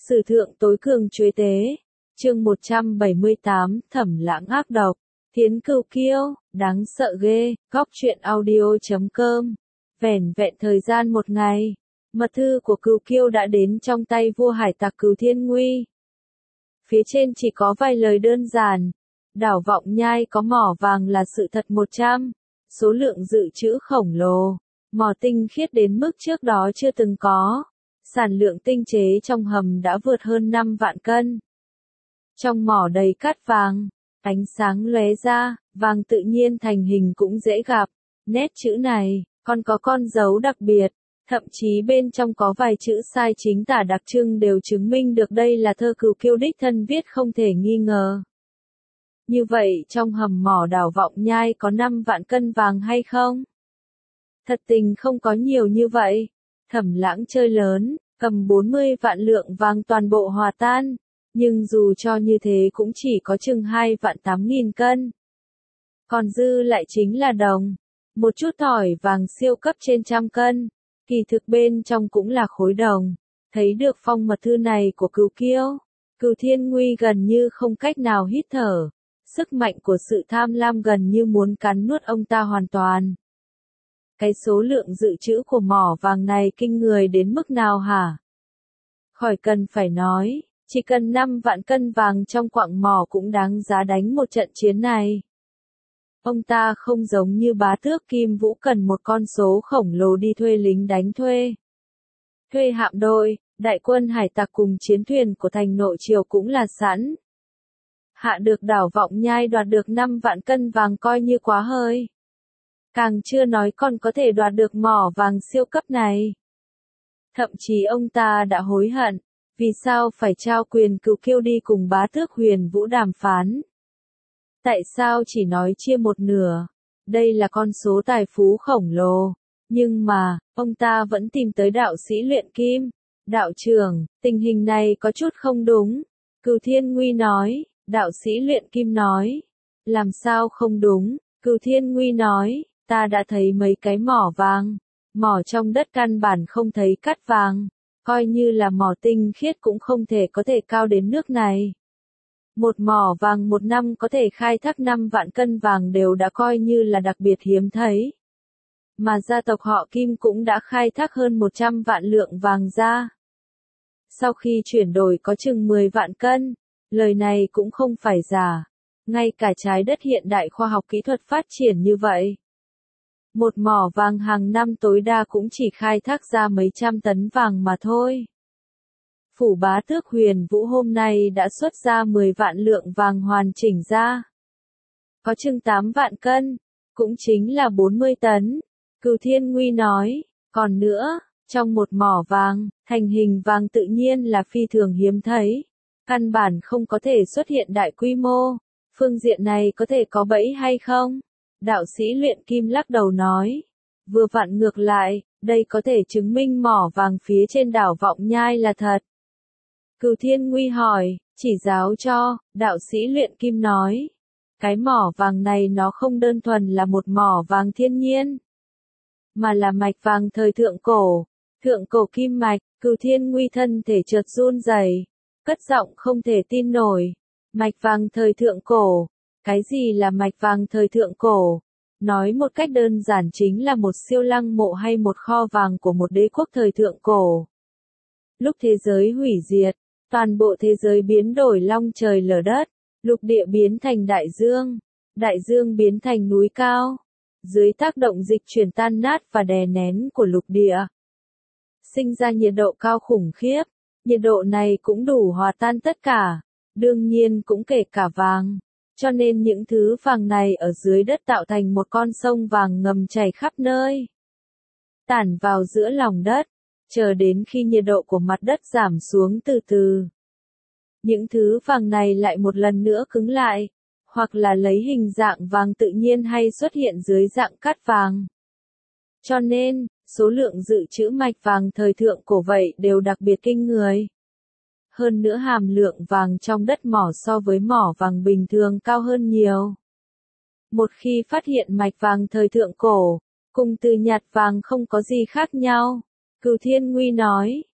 Sử thượng tối cường chuế tế. Chương 178, Thẩm Lãng ác độc. Thiến Cửu Kiêu, đáng sợ ghê. Góc truyện audio.com. Vẻn vẹn thời gian một ngày, mật thư của Cửu Kiêu đã đến trong tay vua hải tặc Cửu Thiên Nguy. Phía trên chỉ có vài lời đơn giản. Đảo Vọng Nhai có mỏ vàng là sự thật 100. Số lượng dự trữ khổng lồ. Mỏ tinh khiết đến mức trước đó chưa từng có. Sản lượng tinh chế trong hầm đã vượt hơn 5 vạn cân. Trong mỏ đầy cát vàng, ánh sáng lóe ra, vàng tự nhiên thành hình cũng dễ gặp. Nét chữ này, còn có con dấu đặc biệt, thậm chí bên trong có vài chữ sai chính tả đặc trưng đều chứng minh được đây là thơ Cửu Kiêu đích thân viết không thể nghi ngờ. Như vậy trong hầm mỏ đảo Vọng Nhai có 5 vạn cân vàng hay không? Thật tình không có nhiều như vậy. Thẩm Lãng chơi lớn, cầm 40 vạn lượng vàng toàn bộ hòa tan, nhưng dù cho như thế cũng chỉ có chừng 2 vạn 8.000 cân. Còn dư lại chính là đồng, một chút thỏi vàng siêu cấp trên 100 cân, kỳ thực bên trong cũng là khối đồng. Thấy được phong mật thư này của Cửu Kiêu, Cửu Thiên Nguy gần như không cách nào hít thở, sức mạnh của sự tham lam gần như muốn cắn nuốt ông ta hoàn toàn. Cái số lượng dự trữ của mỏ vàng này kinh người đến mức nào hả? Khỏi cần phải nói, chỉ cần 5 vạn cân vàng trong quặng mỏ cũng đáng giá đánh một trận chiến này. Ông ta không giống như bá tước Kim Vũ cần một con số khổng lồ đi thuê lính đánh thuê. Thuê hạm đội, đại quân hải tặc cùng chiến thuyền của thành nội triều cũng là sẵn. Hạ được đảo Vọng Nhai đoạt được 5 vạn cân vàng coi như quá hơi. Càng chưa nói còn có thể đoạt được mỏ vàng siêu cấp này. Thậm chí ông ta đã hối hận, vì sao phải trao quyền Cửu Kiêu đi cùng bá tước Huyền Vũ đàm phán. Tại sao chỉ nói chia một nửa? Đây là con số tài phú khổng lồ. Nhưng mà, ông ta vẫn tìm tới đạo sĩ luyện kim. Đạo trưởng, tình hình này có chút không đúng. Cửu Thiên Nguy nói, đạo sĩ luyện kim nói. Làm sao không đúng? Cửu Thiên Nguy nói, ta đã thấy mấy cái mỏ vàng. Mỏ trong đất căn bản không thấy cát vàng. Coi như là mỏ tinh khiết cũng không thể có thể cao đến nước này. Một mỏ vàng một năm có thể khai thác 5 vạn cân vàng đều đã coi như là đặc biệt hiếm thấy. Mà gia tộc họ Kim cũng đã khai thác hơn 100 vạn lượng vàng ra. Sau khi chuyển đổi có chừng 10 vạn cân, lời này cũng không phải giả. Ngay cả trái đất hiện đại khoa học kỹ thuật phát triển như vậy. Một mỏ vàng hàng năm tối đa cũng chỉ khai thác ra mấy trăm tấn vàng mà thôi. Phủ bá tước Huyền Vũ hôm nay đã xuất ra 10 vạn lượng vàng hoàn chỉnh ra. Có chừng 8 vạn cân, cũng chính là 40 tấn. Cửu Thiên Nguy nói, còn nữa, trong một mỏ vàng, thành hình vàng tự nhiên là phi thường hiếm thấy. Căn bản không có thể xuất hiện đại quy mô. Phương diện này có thể có bẫy hay không? Đạo sĩ luyện kim lắc đầu nói. Vừa vặn ngược lại, đây có thể chứng minh mỏ vàng phía trên đảo Vọng Nhai là thật. Cửu Thiên Nguy hỏi, chỉ giáo cho, đạo sĩ luyện kim nói. Cái mỏ vàng này nó không đơn thuần là một mỏ vàng thiên nhiên, mà là mạch vàng thời thượng cổ kim mạch. Cửu Thiên Nguy thân thể chợt run rẩy, cất giọng không thể tin nổi. Mạch vàng thời thượng cổ, cái gì là mạch vàng thời thượng cổ? Nói một cách đơn giản chính là một siêu lăng mộ hay một kho vàng của một đế quốc thời thượng cổ. Lúc thế giới hủy diệt, toàn bộ thế giới biến đổi long trời lở đất, lục địa biến thành đại dương biến thành núi cao, dưới tác động dịch chuyển tan nát và đè nén của lục địa. Sinh ra nhiệt độ cao khủng khiếp, nhiệt độ này cũng đủ hòa tan tất cả, đương nhiên cũng kể cả vàng. Cho nên những thứ vàng này ở dưới đất tạo thành một con sông vàng ngầm chảy khắp nơi, tản vào giữa lòng đất, chờ đến khi nhiệt độ của mặt đất giảm xuống từ từ. Những thứ vàng này lại một lần nữa cứng lại, hoặc là lấy hình dạng vàng tự nhiên hay xuất hiện dưới dạng cát vàng. Cho nên, số lượng dự trữ mạch vàng thời thượng cổ vậy đều đặc biệt kinh người. Hơn nữa hàm lượng vàng trong đất mỏ so với mỏ vàng bình thường cao hơn nhiều. Một khi phát hiện mạch vàng thời thượng cổ, cùng từ nhạt vàng không có gì khác nhau. Cửu Thiên Nguy nói,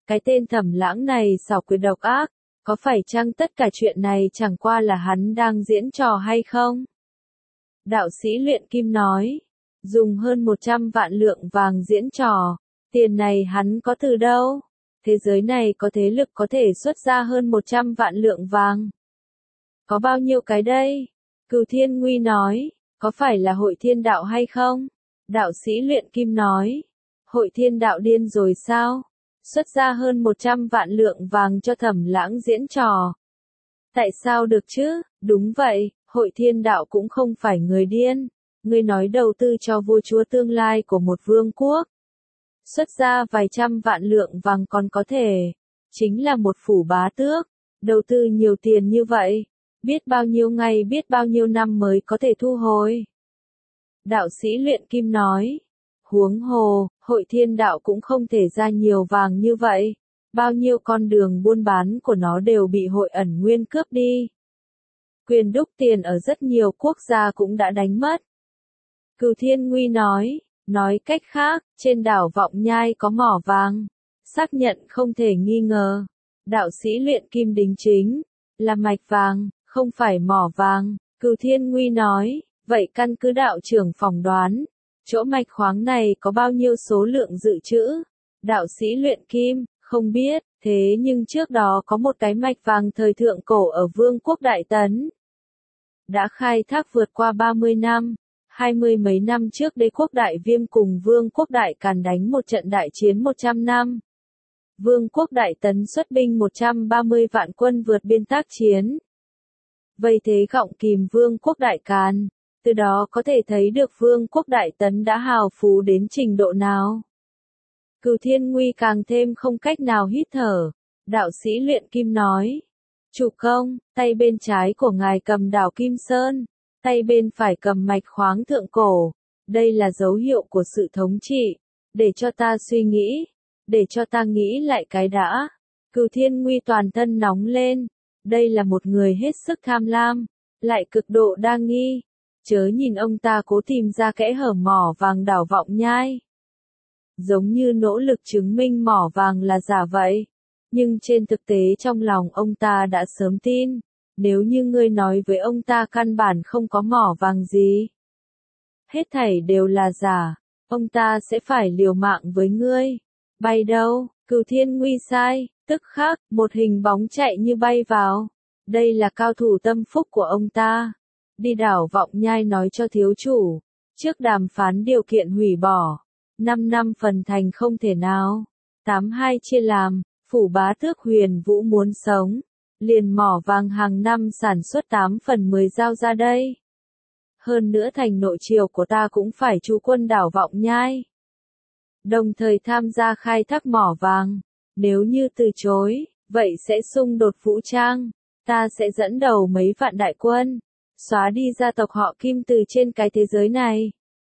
cái tên Thẩm Lãng này xảo quyệt độc ác, có phải chăng tất cả chuyện này chẳng qua là hắn đang diễn trò hay không? Đạo sĩ luyện kim nói, dùng hơn 100 vạn lượng vàng diễn trò, tiền này hắn có từ đâu? Thế giới này có thế lực có thể xuất ra hơn 100 vạn lượng vàng. Có bao nhiêu cái đây? Cửu Thiên Nguy nói, có phải là Hội Thiên Đạo hay không? Đạo sĩ luyện kim nói, Hội Thiên Đạo điên rồi sao? Xuất ra hơn 100 vạn lượng vàng cho Thẩm Lãng diễn trò. Tại sao được chứ? Đúng vậy, Hội Thiên Đạo cũng không phải người điên. Ngươi nói đầu tư cho vua chúa tương lai của một vương quốc. Xuất ra vài trăm vạn lượng vàng còn có thể. Chính là một phủ bá tước. Đầu tư nhiều tiền như vậy. Biết bao nhiêu ngày biết bao nhiêu năm mới có thể thu hồi. Đạo sĩ luyện kim nói. Huống hồ, Hội Thiên Đạo cũng không thể ra nhiều vàng như vậy. Bao nhiêu con đường buôn bán của nó đều bị Hội Ẩn Nguyên cướp đi. Quyền đúc tiền ở rất nhiều quốc gia cũng đã đánh mất. Cửu Thiên Nguy nói cách khác, trên đảo Vọng Nhai có mỏ vàng. Xác nhận không thể nghi ngờ. Đạo sĩ luyện kim đính chính, là mạch vàng, không phải mỏ vàng. Cửu Thiên Nguy nói, vậy căn cứ đạo trưởng phỏng đoán, chỗ mạch khoáng này có bao nhiêu số lượng dự trữ? Đạo sĩ luyện kim, không biết, thế nhưng trước đó có một cái mạch vàng thời thượng cổ ở Vương quốc Đại Tấn. Đã khai thác vượt qua 30 năm, 20 mấy năm trước Đế quốc Đại Viêm cùng Vương quốc Đại Càn đánh một trận đại chiến 100 năm. Vương quốc Đại Tấn xuất binh 130 vạn quân vượt biên tác chiến. Vây thế gọng kìm Vương quốc Đại Càn, từ đó có thể thấy được Vương quốc Đại Tấn đã hào phú đến trình độ nào. Cửu Thiên Nguy càng thêm không cách nào hít thở. Đạo sĩ luyện kim nói. Chủ công, tay bên trái của ngài cầm đảo Kim Sơn, tay bên phải cầm mạch khoáng thượng cổ. Đây là dấu hiệu của sự thống trị. Để cho ta suy nghĩ. Để cho ta nghĩ lại cái đã. Cửu Thiên Nguy toàn thân nóng lên. Đây là một người hết sức tham lam, lại cực độ đa nghi. Chớ nhìn ông ta cố tìm ra kẽ hở mỏ vàng đảo Vọng Nhai. Giống như nỗ lực chứng minh mỏ vàng là giả vậy. Nhưng trên thực tế trong lòng ông ta đã sớm tin. Nếu như ngươi nói với ông ta căn bản không có mỏ vàng gì. Hết thảy đều là giả. Ông ta sẽ phải liều mạng với ngươi. Bay đâu? Cửu Thiên Nguy sai. Tức khắc, một hình bóng chạy như bay vào. Đây là cao thủ tâm phúc của ông ta. Đi đảo Vọng Nhai nói cho thiếu chủ. Trước đàm phán điều kiện hủy bỏ. 5 năm phần thành không thể nào. 82 chia làm, phủ bá tước Huyền Vũ muốn sống. Liền mỏ vàng hàng năm sản xuất 8 phần 10 giao ra đây. Hơn nữa thành nội triều của ta cũng phải trú quân đảo Vọng Nhai. Đồng thời tham gia khai thác mỏ vàng. Nếu như từ chối, vậy sẽ xung đột vũ trang. Ta sẽ dẫn đầu mấy vạn đại quân. Xóa đi gia tộc họ Kim từ trên cái thế giới này.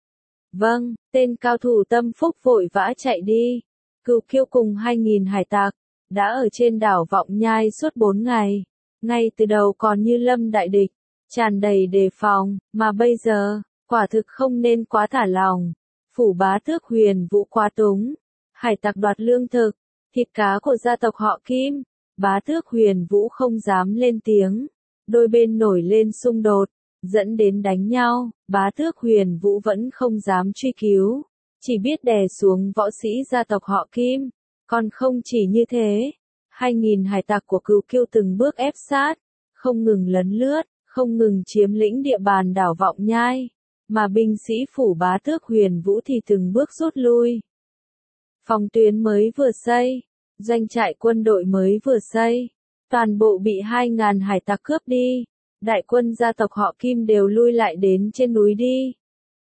Vâng, tên cao thủ tâm phúc vội vã chạy đi. Cửu Kiêu cùng 2.000 hải tặc, đã ở trên đảo Vọng Nhai suốt 4 ngày. Ngay từ đầu còn như lâm đại địch, tràn đầy đề phòng, mà bây giờ, quả thực không nên quá thả lòng. Phủ bá tước Huyền Vũ quá túng. Hải tặc đoạt lương thực, thịt cá của gia tộc họ Kim. Bá tước Huyền Vũ không dám lên tiếng. Đôi bên nổi lên xung đột, dẫn đến đánh nhau. Bá tước Huyền Vũ vẫn không dám truy cứu, chỉ biết đè xuống võ sĩ gia tộc họ Kim. Còn không chỉ như thế, 2.000 hải tặc của Cửu Kiêu từng bước ép sát, không ngừng lấn lướt, không ngừng chiếm lĩnh địa bàn đảo Vọng Nhai, mà binh sĩ phủ bá tước Huyền Vũ thì từng bước rút lui. Phòng tuyến mới vừa xây, doanh trại quân đội mới vừa xây, toàn bộ bị 2.000 hải tặc cướp đi. Đại quân gia tộc họ Kim đều lui lại đến trên núi đi.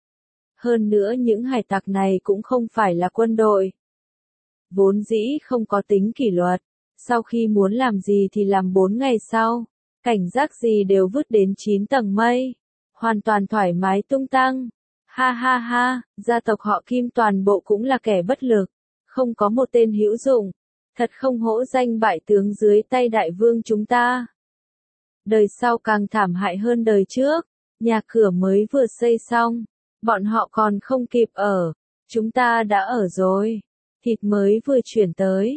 Hơn nữa những hải tặc này cũng không phải là quân đội. Vốn dĩ không có tính kỷ luật, sau khi muốn làm gì thì làm 4 ngày sau, cảnh giác gì đều vứt đến 9 tầng mây, hoàn toàn thoải mái tung tăng. Ha ha ha, gia tộc họ Kim toàn bộ cũng là kẻ bất lực, không có một tên hữu dụng, thật không hổ danh bại tướng dưới tay đại vương chúng ta. Đời sau càng thảm hại hơn đời trước, nhà cửa mới vừa xây xong, bọn họ còn không kịp ở, chúng ta đã ở rồi, thịt mới vừa chuyển tới,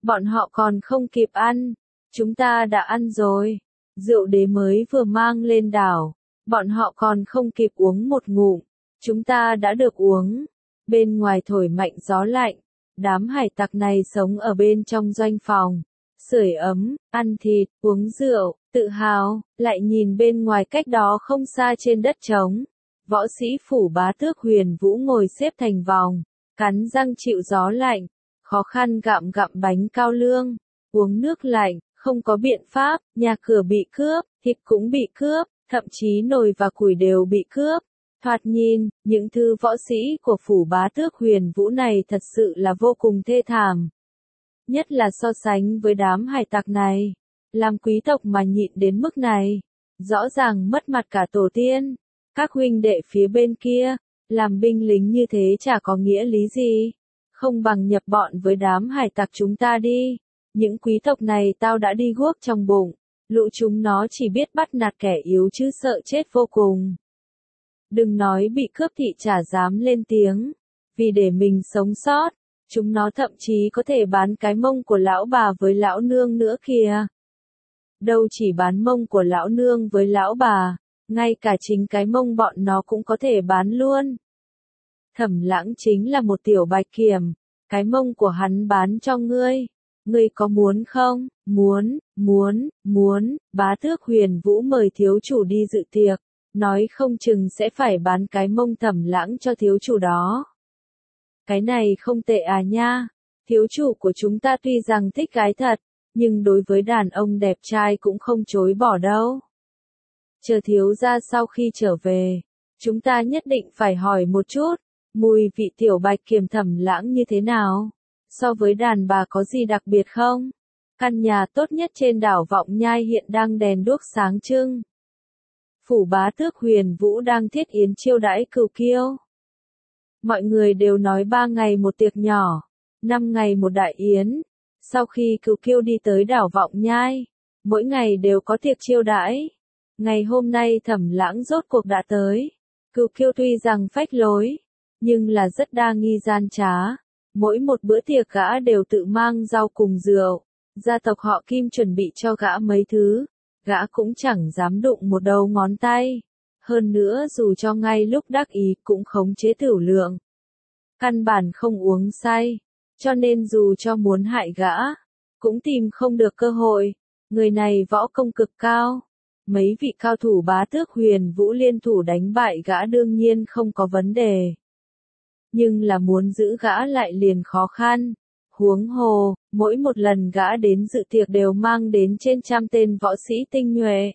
Bọn họ còn không kịp ăn. Chúng ta đã ăn rồi. Rượu đế mới vừa mang lên đảo. Bọn họ còn không kịp uống một ngụm. Chúng ta đã được uống. Bên ngoài thổi mạnh gió lạnh. Đám hải tặc này sống ở bên trong doanh phòng. Sưởi ấm, ăn thịt, uống rượu, tự hào, lại nhìn bên ngoài cách đó không xa trên đất trống. Võ sĩ phủ bá tước Huyền Vũ ngồi xếp thành vòng, cắn răng chịu gió lạnh, khó khăn gặm gặm bánh cao lương, uống nước lạnh, không có biện pháp, nhà cửa bị cướp, thịt cũng bị cướp, thậm chí nồi và củi đều bị cướp. Thoạt nhìn, những thư võ sĩ của phủ bá tước Huyền Vũ này thật sự là vô cùng thê thảm. Nhất là so sánh với đám hải tặc này. Làm quý tộc mà nhịn đến mức này. Rõ ràng mất mặt cả tổ tiên. Các huynh đệ phía bên kia, làm binh lính như thế chả có nghĩa lý gì. Không bằng nhập bọn với đám hải tặc chúng ta đi. Những quý tộc này tao đã đi guốc trong bụng. Lũ chúng nó chỉ biết bắt nạt kẻ yếu chứ sợ chết vô cùng. Đừng nói bị cướp thị chả dám lên tiếng. Vì để mình sống sót. Chúng nó thậm chí có thể bán cái mông của lão bà với lão nương nữa kìa. Đâu chỉ bán mông của lão nương với lão bà, ngay cả chính cái mông bọn nó cũng có thể bán luôn. Thẩm Lãng chính là một tiểu bạch kiểm, cái mông của hắn bán cho ngươi. Ngươi có muốn không? Muốn, bá tước Huyền Vũ mời thiếu chủ đi dự tiệc, nói không chừng sẽ phải bán cái mông Thẩm Lãng cho thiếu chủ đó. Cái này không tệ à nha, thiếu chủ của chúng ta tuy rằng thích gái thật, nhưng đối với đàn ông đẹp trai cũng không chối bỏ đâu. Chờ thiếu gia sau khi trở về, chúng ta nhất định phải hỏi một chút, mùi vị tiểu bạch kiểm Thẩm Lãng như thế nào, so với đàn bà có gì đặc biệt không? Căn nhà tốt nhất trên đảo Vọng Nhai hiện đang đèn đuốc sáng trưng. Phủ bá tước Huyền Vũ đang thiết yến chiêu đãi cừu kiêu. Mọi người đều nói 3 ngày một tiệc nhỏ, 5 ngày một đại yến. Sau khi cừu kiêu đi tới đảo Vọng Nhai, mỗi ngày đều có tiệc chiêu đãi. Ngày hôm nay Thẩm Lãng rốt cuộc đã tới. Cừu kiêu tuy rằng phách lối, nhưng là rất đa nghi gian trá. Mỗi một bữa tiệc gã đều tự mang rau cùng rượu. Gia tộc họ Kim chuẩn bị cho gã mấy thứ, gã cũng chẳng dám đụng một đầu ngón tay. Hơn nữa dù cho ngay lúc đắc ý cũng khống chế tửu lượng. Căn bản không uống say, cho nên dù cho muốn hại gã, cũng tìm không được cơ hội. Người này võ công cực cao. Mấy vị cao thủ bá tước Huyền Vũ liên thủ đánh bại gã đương nhiên không có vấn đề. Nhưng là muốn giữ gã lại liền khó khăn. Huống hồ, mỗi một lần gã đến dự tiệc đều mang đến trên trăm tên võ sĩ tinh nhuệ.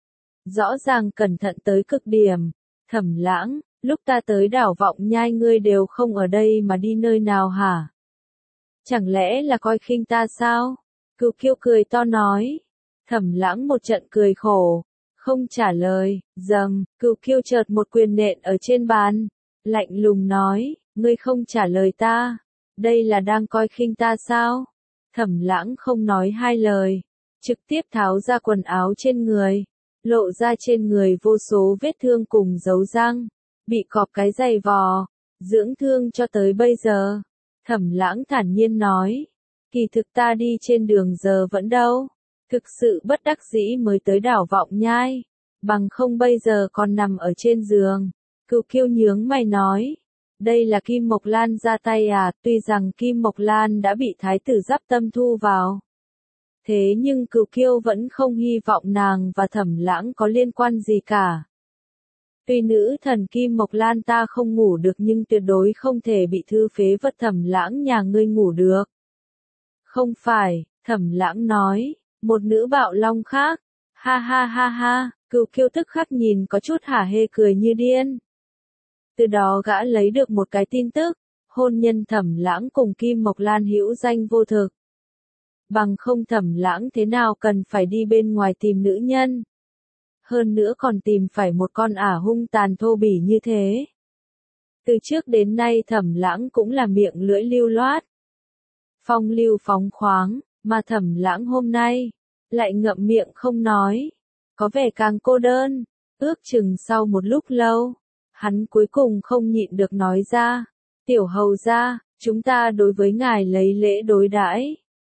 Rõ ràng cẩn thận tới cực điểm. Thẩm Lãng, lúc ta tới đảo Vọng Nhai ngươi đều không ở đây mà đi nơi nào hả? Chẳng lẽ là coi khinh ta sao? Cừu kiêu cười to nói. Thẩm Lãng một trận cười khổ, không trả lời. Cừu kiêu chợt một quyền nện ở trên bàn, lạnh lùng nói, ngươi không trả lời ta, đây là đang coi khinh ta sao? Thẩm Lãng không nói hai lời, trực tiếp tháo ra quần áo trên người, lộ ra trên người vô số vết thương cùng dấu răng, bị cọp cái giày vò, dưỡng thương cho tới bây giờ. Thẩm Lãng thản nhiên nói, kỳ thực ta đi trên đường giờ vẫn đâu, thực sự bất đắc dĩ mới tới đảo Vọng Nhai, bằng không bây giờ còn nằm ở trên giường. Cừu kiêu nhướng mày nói, đây là Kim Mộc Lan ra tay à? Tuy rằng Kim Mộc Lan đã bị thái tử Giáp Tâm thu vào, thế nhưng Cừu kiêu vẫn không hy vọng nàng và Thẩm Lãng có liên quan gì cả. Tuy nữ thần Kim Mộc Lan ta không ngủ được nhưng tuyệt đối không thể bị thư phế vật Thẩm Lãng nhà ngươi ngủ được. Không phải, Thẩm Lãng nói, một nữ bạo long khác. Ha ha ha ha, Cừu kiêu tức khắc nhìn có chút hả hê cười như điên. Từ đó gã lấy được một cái tin tức, hôn nhân Thẩm Lãng cùng Kim Mộc Lan hữu danh vô thực. Bằng không Thẩm Lãng thế nào cần phải đi bên ngoài tìm nữ nhân. Hơn nữa còn tìm phải một con ả hung tàn thô bỉ như thế. Từ trước đến nay Thẩm Lãng cũng là miệng lưỡi lưu loát, phong lưu phóng khoáng, mà Thẩm Lãng hôm nay lại ngậm miệng không nói, có vẻ càng cô đơn. Ước chừng sau một lúc lâu, hắn cuối cùng không nhịn được nói ra, tiểu hầu gia, chúng ta đối với ngài lấy lễ đối đãi,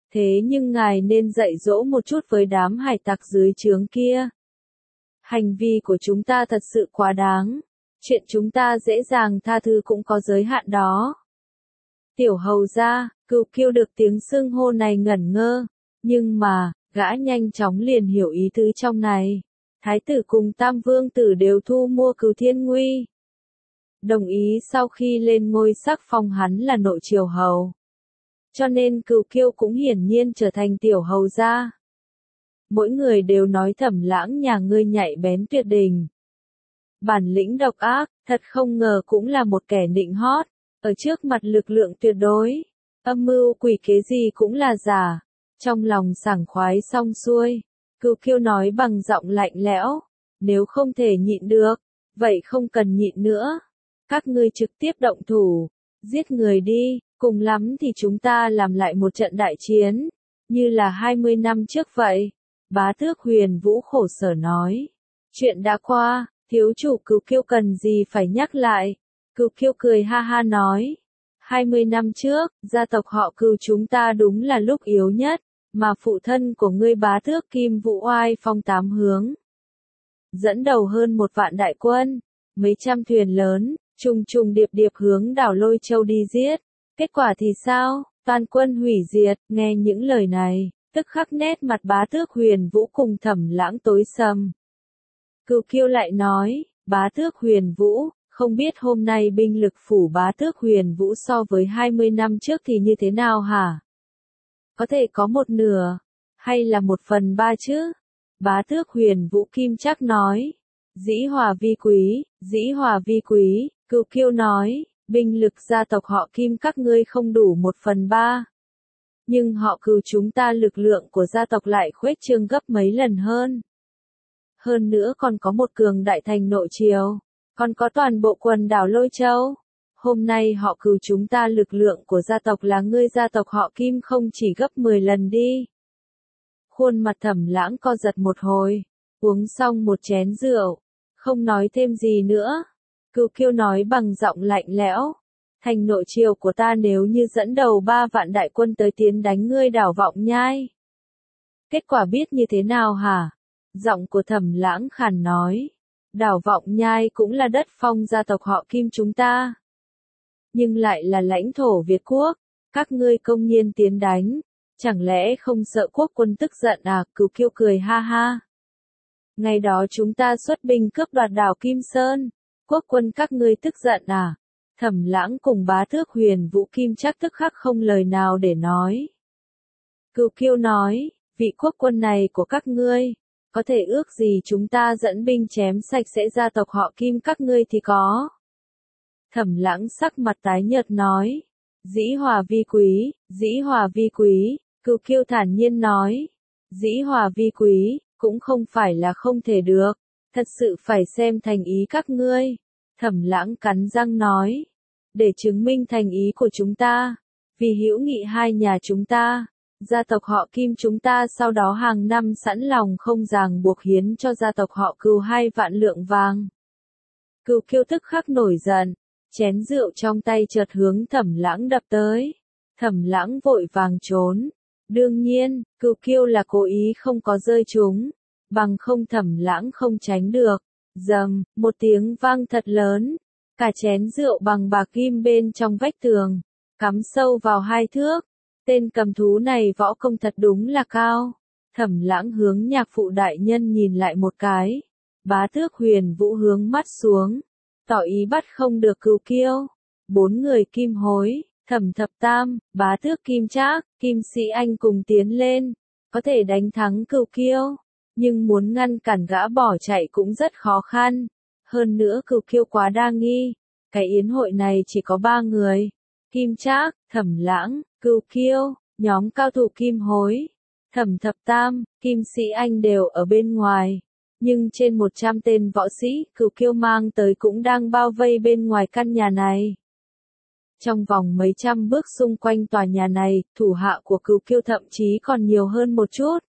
Thế nhưng ngài nên dạy dỗ một chút với đám hải tặc dưới trướng kia. Hành vi của chúng ta thật sự quá đáng. Chuyện chúng ta dễ dàng tha thứ cũng có giới hạn đó. Tiểu hầu gia, Cửu Kiêu được tiếng xưng hô này ngẩn ngơ. Nhưng mà, gã nhanh chóng liền hiểu ý tứ trong này. Thái tử cùng Tam Vương tử đều thu mua Cửu Thiên Nguy. Đồng ý sau khi lên ngôi sắc phong hắn là nội triều hầu. Cho nên Cửu Kiêu cũng hiển nhiên trở thành tiểu hầu gia. Mỗi người đều nói Thẩm Lãng nhà ngươi nhạy bén tuyệt đỉnh. Bản lĩnh độc ác, thật không ngờ cũng là một kẻ nịnh hót. Ở trước mặt lực lượng tuyệt đối, âm mưu quỷ kế gì cũng là giả. Trong lòng sảng khoái xong xuôi, Cửu Kiêu nói bằng giọng lạnh lẽo, nếu không thể nhịn được, vậy không cần nhịn nữa. Các ngươi trực tiếp động thủ, giết người đi, cùng lắm thì chúng ta làm lại một trận đại chiến, như là 20 năm trước vậy. Bá tước Huyền Vũ khổ sở nói, chuyện đã qua, thiếu chủ Cửu Kiêu cần gì phải nhắc lại. Cửu Kiêu cười ha ha nói, 20 năm trước, gia tộc họ Cửu chúng ta đúng là lúc yếu nhất, mà phụ thân của ngươi bá tước Kim Vũ oai phong tám hướng. Dẫn đầu hơn 1 vạn đại quân, mấy trăm thuyền lớn, trùng trùng điệp điệp hướng đảo Lôi Châu đi giết. Kết quả thì sao? Toàn quân hủy diệt. Nghe những lời này, tức khắc nét mặt bá tước Huyền Vũ cùng Thẩm Lãng tối sầm. Cửu Kiêu lại nói, bá tước Huyền Vũ, không biết hôm nay binh lực phủ bá tước Huyền Vũ so với 20 năm trước thì như thế nào hả? Có thể có 1/2, hay là 1/3 chứ? Bá tước Huyền Vũ kim chắc nói. Dĩ hòa vi quý, dĩ hòa vi quý. Cửu Kiêu nói, binh lực gia tộc họ Kim các ngươi không đủ 1/3. Nhưng họ Cửu chúng ta lực lượng của gia tộc lại khuếch trương gấp mấy lần hơn. Hơn nữa còn có một cường đại thành nội triều, còn có toàn bộ quần đảo Lôi Châu. Hôm nay họ Cửu chúng ta lực lượng của gia tộc là ngươi gia tộc họ Kim không chỉ gấp 10 lần đi. Khuôn mặt Thẩm Lãng co giật một hồi, uống xong một chén rượu, không nói thêm gì nữa. Cửu Kiêu nói bằng giọng lạnh lẽo, thành nội triều của ta nếu như dẫn đầu 3 vạn đại quân tới tiến đánh ngươi đảo Vọng Nhai. Kết quả biết như thế nào hả? Giọng của Thẩm Lãng khàn nói, đảo Vọng Nhai cũng là đất phong gia tộc họ Kim chúng ta. Nhưng lại là lãnh thổ Việt quốc, các ngươi công nhiên tiến đánh, chẳng lẽ không sợ quốc quân tức giận à? Cửu Kiêu cười ha ha. Ngày đó chúng ta xuất binh cướp đoạt đảo Kim Sơn, quốc quân các ngươi tức giận à? Thẩm Lãng cùng bá tước Huyền Vũ kim chắc tức khắc không lời nào để nói. Cửu Kiêu nói, vị quốc quân này của các ngươi, có thể ước gì chúng ta dẫn binh chém sạch sẽ gia tộc họ Kim các ngươi thì có. Thẩm Lãng sắc mặt tái nhợt nói, dĩ hòa vi quý, dĩ hòa vi quý. Cửu Kiêu thản nhiên nói, dĩ hòa vi quý, cũng không phải là không thể được, thật sự phải xem thành ý các ngươi. Thẩm Lãng cắn răng nói, để chứng minh thành ý của chúng ta, vì hữu nghị hai nhà chúng ta, gia tộc họ Kim chúng ta sau đó hàng năm sẵn lòng không ràng buộc hiến cho gia tộc họ Cửu 2 vạn lượng vàng. Cửu Kiêu tức khắc nổi giận, chén rượu trong tay chợt hướng Thẩm Lãng đập tới. Thẩm Lãng vội vàng trốn. Đương nhiên, Cửu Kiêu là cố ý không có rơi chúng, bằng không Thẩm Lãng không tránh được. Rầm, một tiếng vang thật lớn, cả chén rượu bằng bạc kim bên trong vách tường, cắm sâu vào 2 thước. Tên cầm thú này võ công thật đúng là cao. Thẩm Lãng hướng nhạc phụ đại nhân nhìn lại một cái. Bá tước Huyền Vũ hướng mắt xuống, tỏ ý bắt không được Cửu Kiêu. 4 người Kim Hối, Thẩm Thập Tam, bá tước Kim Trác, Kim Sĩ Anh cùng tiến lên, có thể đánh thắng Cửu Kiêu, nhưng muốn ngăn cản gã bỏ chạy cũng rất khó khăn. Hơn nữa Cửu Kiêu quá đa nghi, cái yến hội này chỉ có 3 người, Kim Trác, Thẩm Lãng, Cửu Kiêu, nhóm cao thủ Kim Hối, Thẩm Thập Tam, Kim Sĩ Anh đều ở bên ngoài. Nhưng trên 100 tên võ sĩ Cửu Kiêu mang tới cũng đang bao vây bên ngoài căn nhà này. Trong vòng mấy trăm bước xung quanh tòa nhà này, thủ hạ của Cửu Kiêu thậm chí còn nhiều hơn một chút.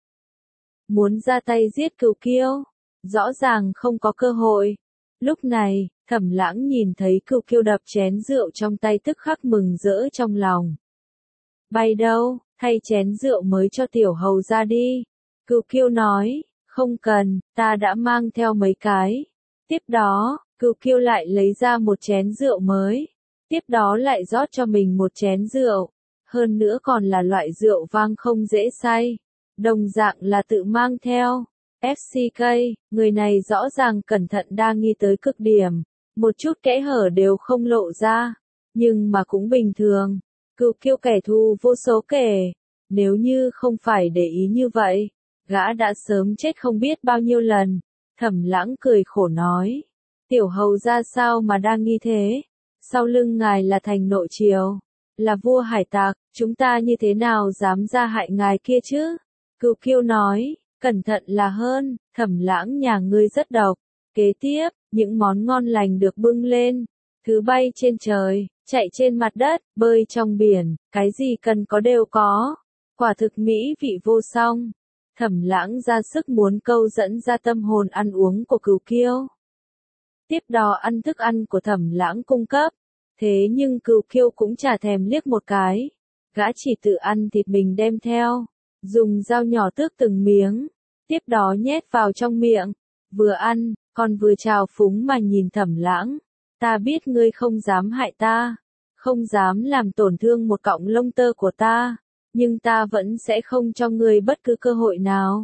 Muốn ra tay giết Cửu Kiêu, rõ ràng không có cơ hội. Lúc này, Thẩm Lãng nhìn thấy Cửu Kiêu đập chén rượu trong tay tức khắc mừng rỡ trong lòng. Bay đâu? thay chén rượu mới cho tiểu hầu ra đi. Cửu Kiêu nói, không cần, ta đã mang theo mấy cái. Tiếp đó, Cửu Kiêu lại lấy ra một chén rượu mới. Tiếp đó lại rót cho mình một chén rượu. Hơn nữa còn là loại rượu vang không dễ say. Đồng dạng là tự mang theo. FCK, người này rõ ràng cẩn thận đa nghi tới cực điểm. Một chút kẽ hở đều không lộ ra. Nhưng mà cũng bình thường. Cửu Kiêu kẻ thù vô số kể. Nếu như không phải để ý như vậy, gã đã sớm chết không biết bao nhiêu lần. Thẩm Lãng cười khổ nói. Tiểu hầu ra sao mà đang nghi thế? Sau lưng ngài là thành nội triều, là vua hải tặc, chúng ta như thế nào dám ra hại ngài kia chứ? Cửu Kiêu nói, cẩn thận là hơn, Thẩm Lãng nhà ngươi rất độc. Kế tiếp, những món ngon lành được bưng lên. Thứ bay trên trời, chạy trên mặt đất, bơi trong biển, cái gì cần có đều có. Quả thực mỹ vị vô song. Thẩm Lãng ra sức muốn câu dẫn ra tâm hồn ăn uống của Cửu Kiêu. Tiếp đó ăn thức ăn của Thẩm Lãng cung cấp. Thế nhưng Cửu Kiêu cũng chả thèm liếc một cái. Gã chỉ tự ăn thịt mình đem theo. Dùng dao nhỏ tước từng miếng. Tiếp đó nhét vào trong miệng. Vừa ăn, còn vừa trào phúng mà nhìn Thẩm Lãng. Ta biết ngươi không dám hại ta. Không dám làm tổn thương một cọng lông tơ của ta. Nhưng ta vẫn sẽ không cho ngươi bất cứ cơ hội nào.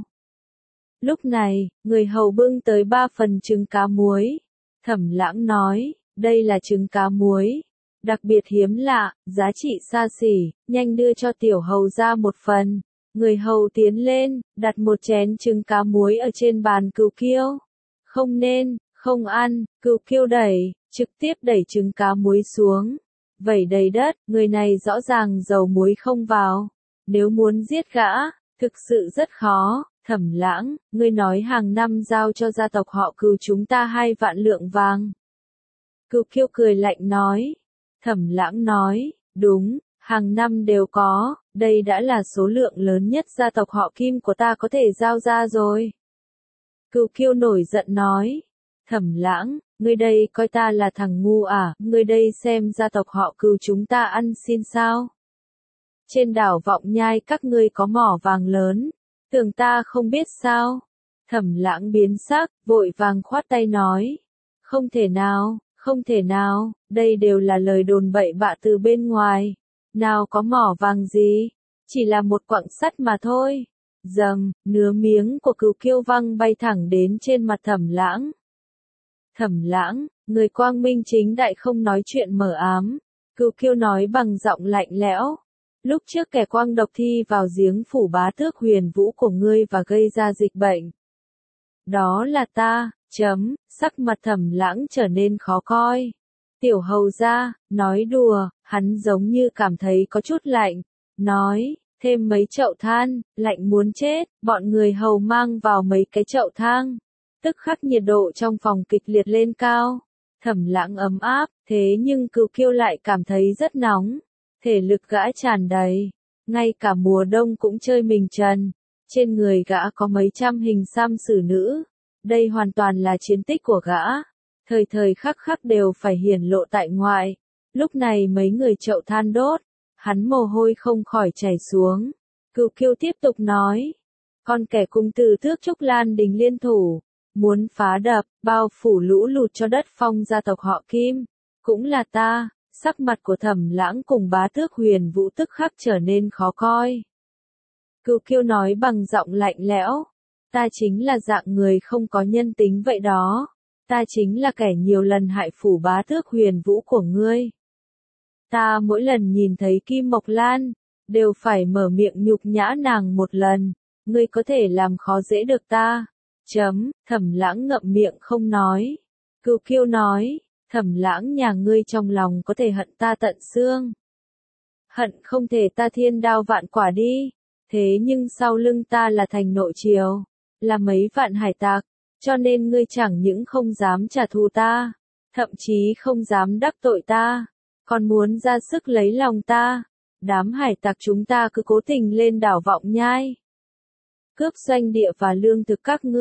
Lúc này, người hầu bưng tới 3 phần trứng cá muối. Thẩm Lãng nói, đây là trứng cá muối. Đặc biệt hiếm lạ, giá trị xa xỉ, nhanh đưa cho tiểu hầu ra một phần. Người hầu tiến lên, đặt một chén trứng cá muối ở trên bàn Cửu Kiêu. Không nên, không ăn, Cửu Kiêu đẩy, trực tiếp đẩy trứng cá muối xuống. Vẩy đầy đất, người này rõ ràng dầu muối không vào. Nếu muốn giết gã, thực sự rất khó. Thẩm Lãng, ngươi nói hàng năm giao cho gia tộc họ Cửu chúng ta 2 vạn lượng vàng. Cửu Kiêu cười lạnh nói. Thẩm Lãng nói, đúng, hàng năm đều có, đây đã là số lượng lớn nhất gia tộc họ Kim của ta có thể giao ra rồi. Cửu Kiêu nổi giận nói. Thẩm Lãng, ngươi đây coi ta là thằng ngu à, ngươi đây xem gia tộc họ Cửu chúng ta ăn xin sao? Trên đảo Vọng Nhai các ngươi có mỏ vàng lớn, tưởng ta không biết sao? Thẩm Lãng biến sắc, vội vàng khoát tay nói. Không thể nào, không thể nào, đây đều là lời đồn bậy bạ từ bên ngoài. Nào có mỏ vàng gì, chỉ là một quặng sắt mà thôi. Dầm, nứa miếng của Cửu Kiêu văng bay thẳng đến trên mặt Thẩm Lãng. Thẩm Lãng, người quang minh chính đại không nói chuyện mờ ám. Cửu Kiêu nói bằng giọng lạnh lẽo. Lúc trước kẻ quang độc thi vào giếng phủ bá tước Huyền Vũ của ngươi và gây ra dịch bệnh. Đó là ta, sắc mặt Thẩm Lãng trở nên khó coi. Tiểu hầu ra, nói đùa, hắn giống như cảm thấy có chút lạnh. Nói, thêm mấy chậu than, lạnh muốn chết, bọn người hầu mang vào mấy cái chậu than. Tức khắc nhiệt độ trong phòng kịch liệt lên cao. Thẩm Lãng ấm áp, thế nhưng Cửu Kiêu lại cảm thấy rất nóng. Thể lực gã tràn đầy, ngay cả mùa đông cũng chơi mình trần. Trên người gã có mấy trăm hình xăm xử nữ. Đây hoàn toàn là chiến tích của gã. Thời thời khắc khắc đều phải hiển lộ tại ngoại. Lúc này mấy người chậu than đốt, hắn mồ hôi không khỏi chảy xuống. Cửu Kiêu tiếp tục nói, con kẻ cùng từ Tước Trúc Lan Đình liên thủ, muốn phá đập, bao phủ lũ lụt cho đất Phong gia tộc họ Kim, cũng là ta. Sắc mặt của Thẩm Lãng cùng bá tước Huyền Vũ tức khắc trở nên khó coi. Cửu Kiêu nói bằng giọng lạnh lẽo, ta chính là dạng người không có nhân tính vậy đó. Ta chính là kẻ nhiều lần hại phủ bá tước Huyền Vũ của ngươi. Ta mỗi lần nhìn thấy Kim Mộc Lan, đều phải mở miệng nhục nhã nàng một lần. Ngươi có thể làm khó dễ được ta. Thẩm Lãng ngậm miệng không nói. Cửu Kiêu nói, Thẩm Lãng nhà ngươi trong lòng có thể hận ta tận xương. Hận không thể ta thiên đao vạn quả đi. Thế nhưng sau lưng ta là thành nội triều, là mấy vạn hải tặc, cho nên ngươi chẳng những không dám trả thù ta, thậm chí không dám đắc tội ta, còn muốn ra sức lấy lòng ta. Đám hải tặc chúng ta cứ cố tình lên đảo Vọng Nhai, cướp doanh địa và lương thực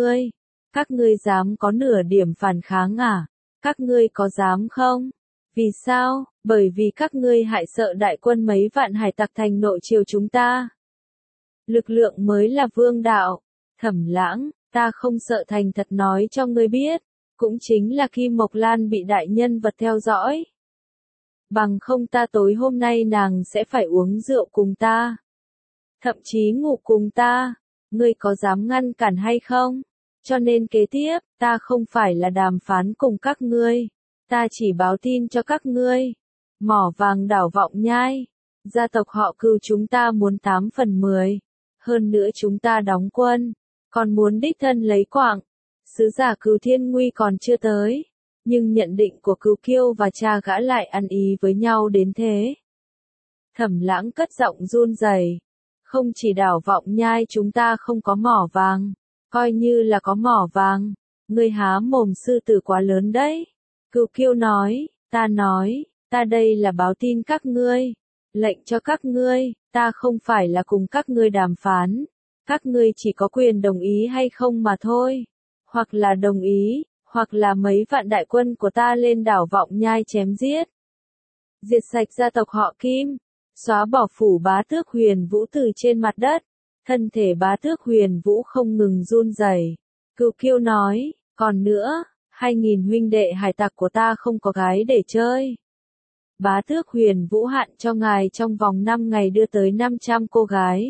các ngươi dám có nửa điểm phản kháng à? Các ngươi có dám không? Vì sao? Bởi vì các ngươi hại sợ đại quân mấy vạn hải tặc thành nội triều chúng ta. lực lượng mới là vương đạo. Thẩm Lãng, ta không sợ, thành thật nói cho ngươi biết, cũng chính là Kim Mộc Lan bị đại nhân vật theo dõi. Bằng không ta tối hôm nay nàng sẽ phải uống rượu cùng ta. Thậm chí ngủ cùng ta, ngươi có dám ngăn cản hay không? Cho nên kế tiếp, ta không phải là đàm phán cùng các ngươi, ta chỉ báo tin cho các ngươi. Mỏ vàng đảo Vọng Nhai, gia tộc họ Cừu chúng ta muốn 8 phần 10, hơn nữa chúng ta đóng quân, còn muốn đích thân lấy quạng. Sứ giả Cừu Thiên Nguy còn chưa tới, nhưng nhận định của Cừu Kiêu và cha gã lại ăn ý với nhau đến thế. Thẩm Lãng cất giọng run rẩy, không chỉ đảo Vọng Nhai chúng ta không có mỏ vàng, coi như là có mỏ vàng, ngươi há mồm sư tử quá lớn đấy. Cừu Kiêu nói, ta đây là báo tin các ngươi, lệnh cho các ngươi, ta không phải là cùng các ngươi đàm phán, các ngươi chỉ có quyền đồng ý hay không mà thôi, hoặc là đồng ý, hoặc là mấy vạn đại quân của ta lên đảo Vọng Nhai chém giết. Diệt sạch gia tộc họ Kim, xóa bỏ phủ Bá Tước Huyền Vũ từ trên mặt đất. Thân thể Bá Tước Huyền Vũ không ngừng run rẩy. Cừu Kiêu nói, còn nữa, 2000 huynh đệ hải tặc của ta không có gái để chơi. Bá Tước Huyền Vũ hạn cho ngài trong vòng 5 ngày đưa tới 500 cô gái.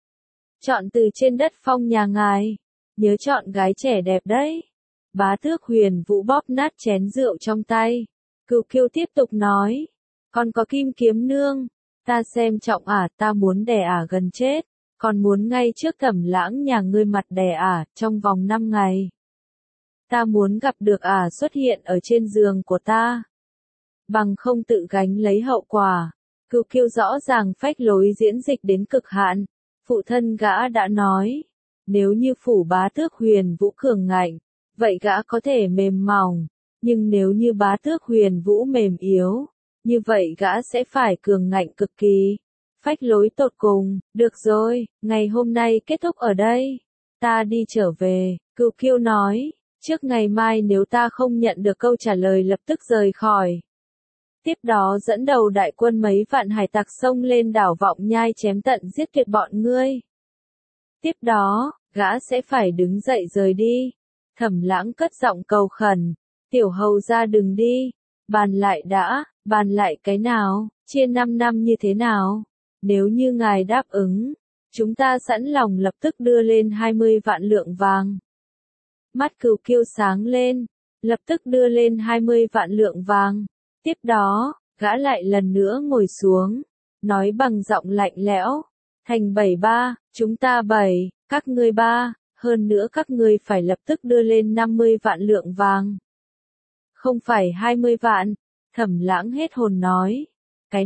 Chọn từ trên đất phong nhà ngài, nhớ chọn gái trẻ đẹp đấy. Bá Tước Huyền Vũ bóp nát chén rượu trong tay. Cừu Kiêu tiếp tục nói, còn có Kim Kiếm Nương, ta xem trọng ta muốn đẻ gần chết, còn muốn ngay trước Thẩm Lãng nhà ngươi mặt đẻ trong vòng 5 ngày. Ta muốn gặp được xuất hiện ở trên giường của ta, bằng không tự gánh lấy hậu quả. Cừu Kiêu rõ ràng phách lối diễn dịch đến cực hạn. Phụ thân gã đã nói, nếu như phủ Bá Tước Huyền Vũ cường ngạnh, vậy gã có thể mềm mỏng, nhưng nếu như Bá Tước Huyền Vũ mềm yếu, như vậy gã sẽ phải cường ngạnh cực kỳ, phách lối tột cùng. Được rồi, ngày hôm nay kết thúc ở đây, ta đi trở về. Cừu Kiêu nói, trước ngày mai nếu ta không nhận được câu trả lời lập tức rời khỏi. Tiếp đó dẫn đầu đại quân mấy vạn hải tặc xông lên đảo Vọng Nhai chém tận giết tuyệt bọn ngươi. Tiếp đó, gã sẽ phải đứng dậy rời đi. Thẩm Lãng cất giọng cầu khẩn, tiểu hầu ra đừng đi, bàn lại đã, bàn lại cái nào, chia 5 năm như thế nào? Nếu như ngài đáp ứng, chúng ta sẵn lòng lập tức đưa lên 20 vạn lượng vàng. Mắt Cừu Kiêu sáng lên, lập tức đưa lên 20 vạn lượng vàng. Tiếp đó, gã lại lần nữa ngồi xuống, nói bằng giọng lạnh lẽo, thành 73, chúng ta 7, các ngươi 3, hơn nữa các ngươi phải lập tức đưa lên 50 vạn lượng vàng. Không phải 20 vạn, Thẩm Lãng hết hồn nói, cái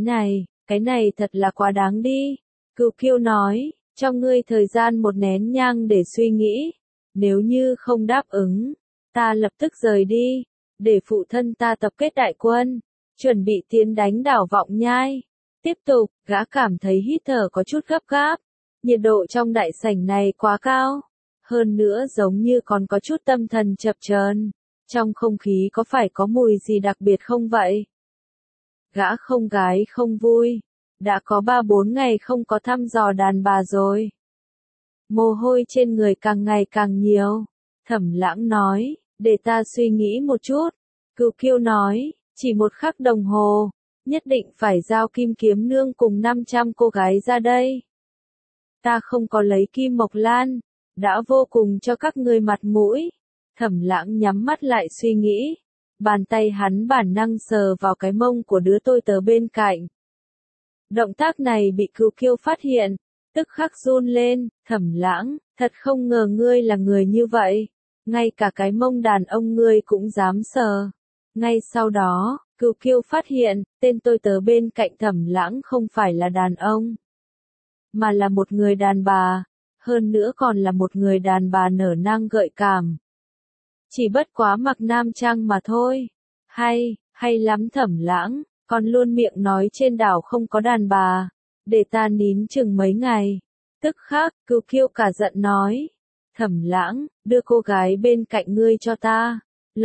này thật là quá đáng đi. Cừu Kiêu nói, cho ngươi thời gian 1 nén nhang để suy nghĩ, nếu như không đáp ứng, ta lập tức rời đi, để phụ thân ta tập kết đại quân, chuẩn bị tiến đánh đảo Vọng Nhai. Tiếp tục, gã cảm thấy hít thở có chút gấp gáp, nhiệt độ trong đại sảnh này quá cao, hơn nữa giống như còn có chút tâm thần chập chờn, trong không khí có phải có mùi gì đặc biệt không vậy? Gã không gái không vui, đã có 3-4 ngày không có thăm dò đàn bà rồi. Mồ hôi trên người càng ngày càng nhiều. Thẩm Lãng nói, để ta suy nghĩ một chút. Cừu Kiêu nói, chỉ 1 khắc đồng hồ, nhất định phải giao Kim Kiếm Nương cùng 500 cô gái ra đây. Ta không có lấy Kim Mộc Lan, đã vô cùng cho các ngươi mặt mũi. Thẩm Lãng nhắm mắt lại suy nghĩ, bàn tay hắn bản năng sờ vào cái mông của đứa tôi tớ bên cạnh. Động tác này bị Cừu Kiêu phát hiện, tức khắc run lên. Thẩm Lãng, thật không ngờ ngươi là người như vậy, ngay cả cái mông đàn ông ngươi cũng dám sờ. Ngay sau đó, Cừu Kiêu phát hiện, tên tôi tớ bên cạnh Thẩm Lãng không phải là đàn ông, mà là một người đàn bà, hơn nữa còn là một người đàn bà nở nang gợi cảm. Chỉ bất quá mặc nam trang mà thôi. Hay lắm Thẩm Lãng, còn luôn miệng nói trên đảo không có đàn bà, để ta nín chừng mấy ngày. Tức khắc, Cừu Kiêu cả giận nói, Thẩm Lãng, đưa cô gái bên cạnh ngươi cho ta.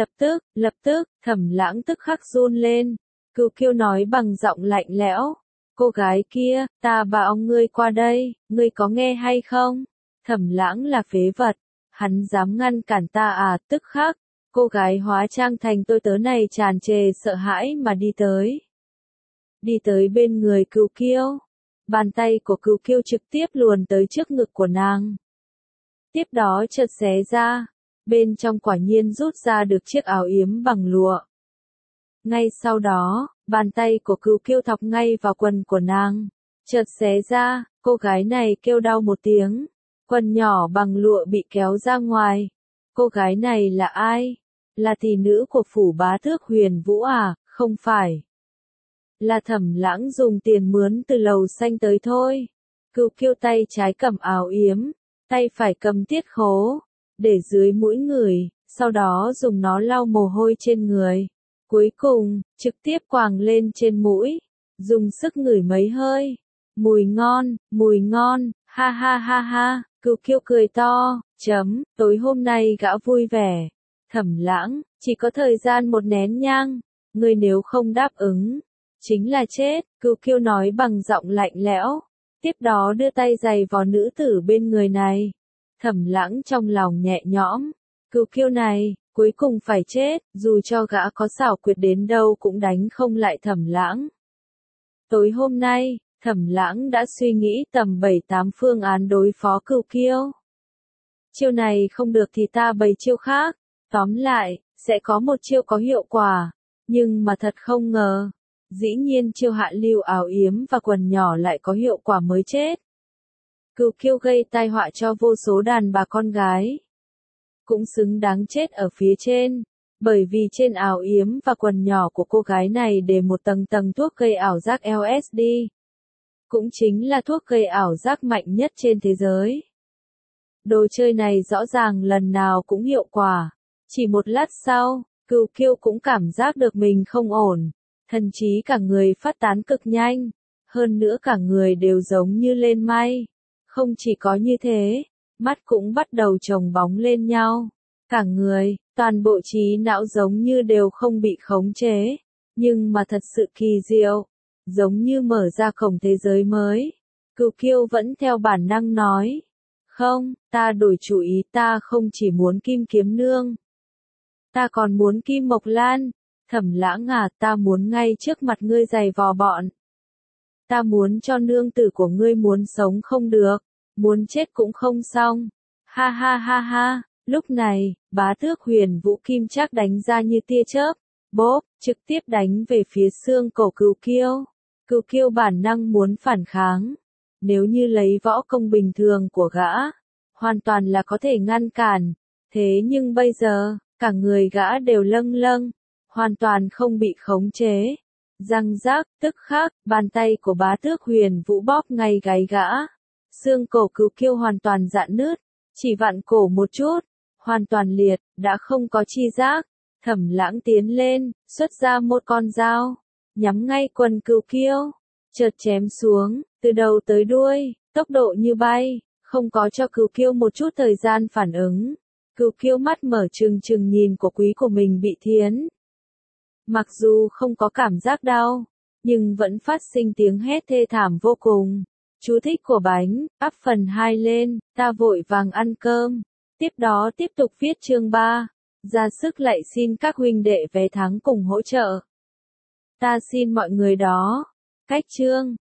Lập tức, Thẩm Lãng tức khắc run lên. Cừu Kiêu nói bằng giọng lạnh lẽo, cô gái kia, ta bảo ngươi qua đây, ngươi có nghe hay không? Thẩm Lãng là phế vật, hắn dám ngăn cản ta à? Tức khắc, cô gái hóa trang thành tôi tớ này tràn trề sợ hãi mà đi tới. Đi tới bên người Cửu Kiêu, bàn tay của Cửu Kiêu trực tiếp luồn tới trước ngực của nàng. Tiếp đó chợt xé ra, bên trong quả nhiên rút ra được chiếc áo yếm bằng lụa. Ngay sau đó, bàn tay của Cửu Kiêu thọc ngay vào quần của nàng, chợt xé ra, cô gái này kêu đau một tiếng, quần nhỏ bằng lụa bị kéo ra ngoài. Cô gái này là ai? Là tỷ nữ của phủ bá tước Huyền Vũ à? Không phải. Là Thẩm Lãng dùng tiền mướn từ lầu xanh tới thôi. Cửu Kiêu tay trái cầm áo yếm, tay phải cầm tiết khố, để dưới mũi người, sau đó dùng nó lau mồ hôi trên người. Cuối cùng, trực tiếp quàng lên trên mũi, dùng sức ngửi mấy hơi. Mùi ngon, ha ha ha ha, Cửu Kiêu cười to, tối hôm nay gã vui vẻ. Thẩm Lãng, chỉ có thời gian một nén nhang, ngươi nếu không đáp ứng, chính là chết, Cửu Kiêu nói bằng giọng lạnh lẽo, tiếp đó đưa tay giày vào nữ tử bên người này. Thẩm Lãng trong lòng nhẹ nhõm, Cửu Kiêu này, cuối cùng phải chết, dù cho gã có xảo quyệt đến đâu cũng đánh không lại Thẩm Lãng. Tối hôm nay, Thẩm Lãng đã suy nghĩ tầm 7-8 phương án đối phó Cửu Kiêu. Chiêu này không được thì ta bày chiêu khác, tóm lại, sẽ có một chiêu có hiệu quả, nhưng mà thật không ngờ, dĩ nhiên chiêu hạ lưu áo yếm và quần nhỏ lại có hiệu quả mới chết. Cửu Kiêu gây tai họa cho vô số đàn bà con gái, cũng xứng đáng chết ở phía trên, bởi vì trên áo yếm và quần nhỏ của cô gái này để một tầng tầng thuốc gây ảo giác LSD. Cũng chính là thuốc gây ảo giác mạnh nhất trên thế giới. Đồ chơi này rõ ràng lần nào cũng hiệu quả. Chỉ một lát sau, Cửu Kiêu cũng cảm giác được mình không ổn, thậm chí cả người phát tán cực nhanh, hơn nữa cả người đều giống như lên mây. Không chỉ có như thế, mắt cũng bắt đầu chồng bóng lên nhau, cả người, toàn bộ trí não giống như đều không bị khống chế, nhưng mà thật sự kỳ diệu, giống như mở ra cổng thế giới mới. Cửu Kiêu vẫn theo bản năng nói, không, ta đổi chủ ý, ta không chỉ muốn Kim Kiếm Nương, ta còn muốn Kim Mộc Lan. Thẩm Lãng à, ta muốn ngay trước mặt ngươi giày vò bọn. Ta muốn cho nương tử của ngươi muốn sống không được, muốn chết cũng không xong. Ha ha ha ha, lúc này, bá tước Huyền Vũ kim trác đánh ra như tia chớp, bốp, trực tiếp đánh về phía xương cổ Cửu Kiêu. Cửu Kiêu bản năng muốn phản kháng. Nếu như lấy võ công bình thường của gã, hoàn toàn là có thể ngăn cản. Thế nhưng bây giờ, cả người gã đều lâng lâng, hoàn toàn không bị khống chế. Răng rác, tức khắc, bàn tay của bá tước Huyền Vũ bóp ngay gáy gã. Xương cổ Cửu Kiêu hoàn toàn rạn nứt, chỉ vặn cổ một chút, hoàn toàn liệt, đã không có chi giác. Thẩm Lãng tiến lên, xuất ra một con dao, nhắm ngay quần Cửu Kiêu, chợt chém xuống, từ đầu tới đuôi, tốc độ như bay, không có cho Cửu Kiêu một chút thời gian phản ứng. Cửu Kiêu mắt mở trừng trừng nhìn của quý của mình bị thiến. Mặc dù không có cảm giác đau, nhưng vẫn phát sinh tiếng hét thê thảm vô cùng. Chú thích của bánh, up phần 2 lên, ta vội vàng ăn cơm. Tiếp đó tiếp tục viết chương 3. Ra sức lại xin các huynh đệ vé thắng cùng hỗ trợ. Ta xin mọi người đó. Cách chương.